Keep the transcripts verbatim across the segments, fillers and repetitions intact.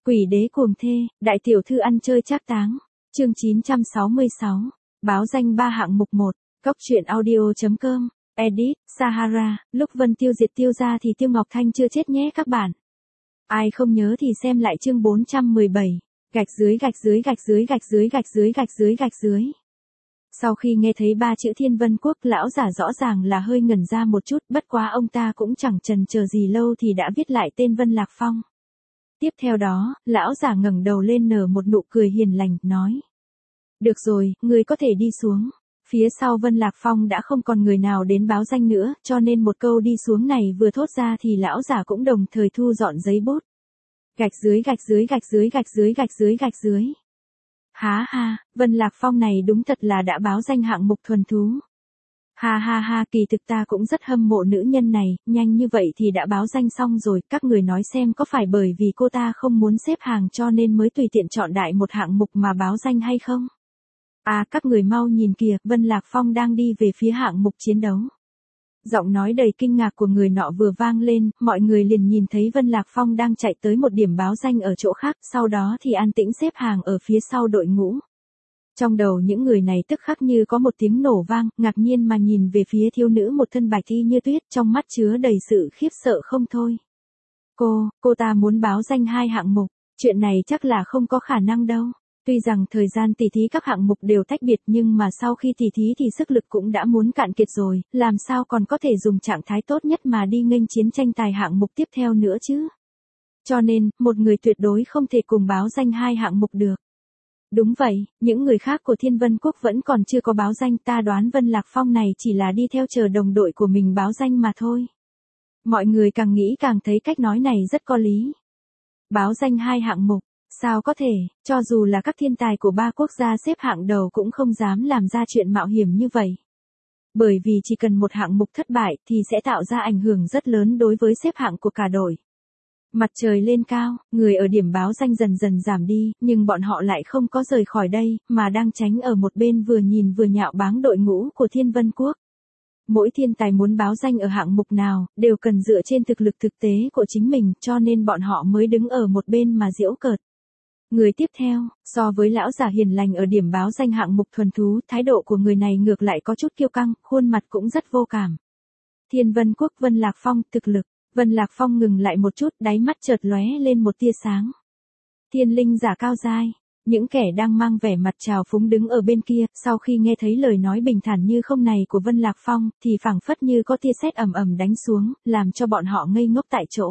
Quỷ đế cuồng thê, đại tiểu thư ăn chơi trác táng. Chương chín trăm sáu mươi sáu. Báo danh ba hạng mục một. Cốc truyện audio.com. Edit, Sahara. Lúc Vân Tiêu diệt Tiêu gia thì Tiêu Ngọc Thanh chưa chết nhé các bạn. Ai không nhớ thì xem lại chương bốn trăm mười bảy. Gạch dưới gạch dưới gạch dưới gạch dưới gạch dưới gạch dưới gạch dưới. Sau khi nghe thấy ba chữ Thiên Vân Quốc, lão giả rõ ràng là hơi ngẩn ra một chút, bất quá ông ta cũng chẳng chần chờ gì lâu thì đã viết lại tên Vân Lạc Phong. Tiếp theo đó, lão giả ngẩng đầu lên nở một nụ cười hiền lành, nói. Được rồi, ngươi có thể đi xuống. Phía sau Vân Lạc Phong đã không còn người nào đến báo danh nữa, cho nên một câu đi xuống này vừa thốt ra thì lão giả cũng đồng thời thu dọn giấy bút. Gạch dưới gạch dưới gạch dưới gạch dưới gạch dưới gạch dưới. Há ha, Vân Lạc Phong này đúng thật là đã báo danh hạng mục thuần thú. Ha ha ha, kỳ thực ta cũng rất hâm mộ nữ nhân này, nhanh như vậy thì đã báo danh xong rồi, các người nói xem có phải bởi vì cô ta không muốn xếp hàng cho nên mới tùy tiện chọn đại một hạng mục mà báo danh hay không? À, các người mau nhìn kìa, Vân Lạc Phong đang đi về phía hạng mục chiến đấu. Giọng nói đầy kinh ngạc của người nọ vừa vang lên, mọi người liền nhìn thấy Vân Lạc Phong đang chạy tới một điểm báo danh ở chỗ khác, sau đó thì an tĩnh xếp hàng ở phía sau đội ngũ. Trong đầu những người này tức khắc như có một tiếng nổ vang, ngạc nhiên mà nhìn về phía thiếu nữ một thân bạch y như tuyết, trong mắt chứa đầy sự khiếp sợ không thôi. Cô, cô ta muốn báo danh hai hạng mục, chuyện này chắc là không có khả năng đâu. Tuy rằng thời gian tỉ thí các hạng mục đều tách biệt nhưng mà sau khi tỉ thí thì sức lực cũng đã muốn cạn kiệt rồi, làm sao còn có thể dùng trạng thái tốt nhất mà đi nghênh chiến tranh tài hạng mục tiếp theo nữa chứ. Cho nên, một người tuyệt đối không thể cùng báo danh hai hạng mục được. Đúng vậy, những người khác của Thiên Vân Quốc vẫn còn chưa có báo danh, ta đoán Vân Lạc Phong này chỉ là đi theo chờ đồng đội của mình báo danh mà thôi. Mọi người càng nghĩ càng thấy cách nói này rất có lý. Báo danh hai hạng mục. Sao có thể, cho dù là các thiên tài của ba quốc gia xếp hạng đầu cũng không dám làm ra chuyện mạo hiểm như vậy. Bởi vì chỉ cần một hạng mục thất bại thì sẽ tạo ra ảnh hưởng rất lớn đối với xếp hạng của cả đội. Mặt trời lên cao, người ở điểm báo danh dần dần giảm đi, nhưng bọn họ lại không có rời khỏi đây, mà đang tránh ở một bên vừa nhìn vừa nhạo báng đội ngũ của Thiên Vân Quốc. Mỗi thiên tài muốn báo danh ở hạng mục nào, đều cần dựa trên thực lực thực tế của chính mình, cho nên bọn họ mới đứng ở một bên mà giễu cợt. Người tiếp theo, so với lão giả hiền lành ở điểm báo danh hạng mục thuần thú, thái độ của người này ngược lại có chút kiêu căng, khuôn mặt cũng rất vô cảm. Thiên Vân Quốc Vân Lạc Phong, thực lực. Vân Lạc Phong ngừng lại một chút, đáy mắt chợt lóe lên một tia sáng. Thiên linh giả cao giai. Những kẻ đang mang vẻ mặt trào phúng đứng ở bên kia, sau khi nghe thấy lời nói bình thản như không này của Vân Lạc Phong, thì phảng phất như có tia sét ầm ầm đánh xuống, làm cho bọn họ ngây ngốc tại chỗ.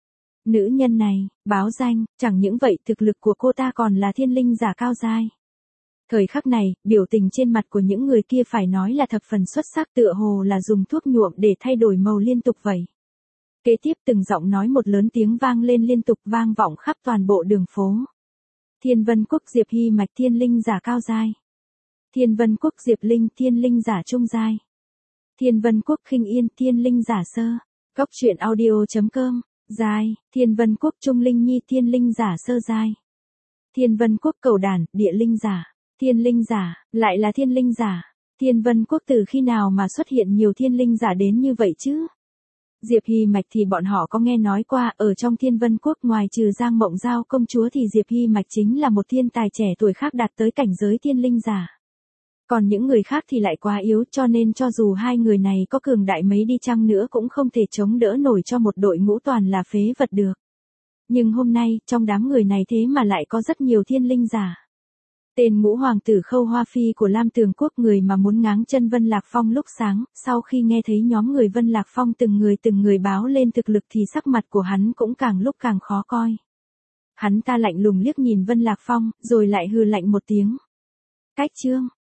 Nữ nhân này, báo danh, chẳng những vậy thực lực của cô ta còn là thiên linh giả cao giai. Thời khắc này, biểu tình trên mặt của những người kia phải nói là thập phần xuất sắc, tựa hồ là dùng thuốc nhuộm để thay đổi màu liên tục vậy. Kế tiếp từng giọng nói một lớn tiếng vang lên liên tục vang vọng khắp toàn bộ đường phố. Thiên Vân Quốc Diệp Hy Mạch thiên linh giả cao giai. Thiên Vân Quốc Diệp Linh thiên linh giả trung giai. Thiên Vân Quốc Khinh Yên thiên linh giả sơ. Cốc truyện audio.com. Giai, Thiên Vân Quốc Trung Linh Nhi thiên linh giả sơ giai. Thiên Vân Quốc Cầu Đản, địa linh giả. Thiên linh giả, lại là thiên linh giả. Thiên Vân Quốc từ khi nào mà xuất hiện nhiều thiên linh giả đến như vậy chứ? Diệp Hy Mạch thì bọn họ có nghe nói qua, ở trong Thiên Vân Quốc ngoài trừ Giang Mộng Giao công chúa thì Diệp Hy Mạch chính là một thiên tài trẻ tuổi khác đạt tới cảnh giới thiên linh giả. Còn những người khác thì lại quá yếu, cho nên cho dù hai người này có cường đại mấy đi chăng nữa cũng không thể chống đỡ nổi cho một đội ngũ toàn là phế vật được. Nhưng hôm nay, trong đám người này thế mà lại có rất nhiều thiên linh giả. Tên ngũ hoàng tử Khâu Hoa Phi của Lam Tường Quốc, người mà muốn ngáng chân Vân Lạc Phong lúc sáng, sau khi nghe thấy nhóm người Vân Lạc Phong từng người từng người báo lên thực lực thì sắc mặt của hắn cũng càng lúc càng khó coi. Hắn ta lạnh lùng liếc nhìn Vân Lạc Phong, rồi lại hừ lạnh một tiếng. Cách chương,